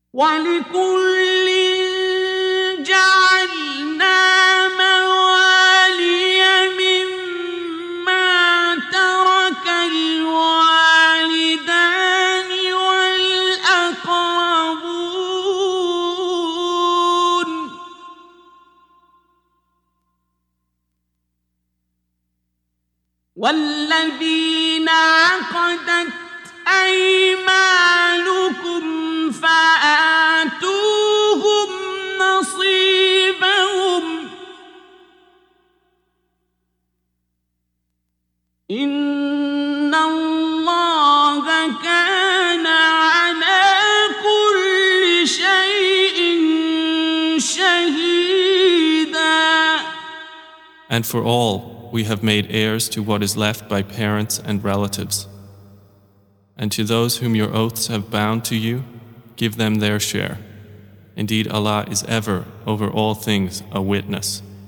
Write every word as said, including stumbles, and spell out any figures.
وَلِكُلٍّ جَعَلْنَا مَوَالِيَ مِمَّا تَرَكَ الْوَالِدَانِ وَالْأَقْرَبُونَ وَالَّذِينَ عَقَدَتْ أَيْمَانُكُمْ فَآتُوهُمْ نَصِيبَهُمْ إِنَّ اللَّهَ كَانَ عَلَى كُلِّ شَيْءٍ شَهِيدًا. And for all, we have made heirs to what is left by parents and relatives. And to those whom your oaths have bound to you, give them their share. Indeed, Allah is ever, over all things, a witness.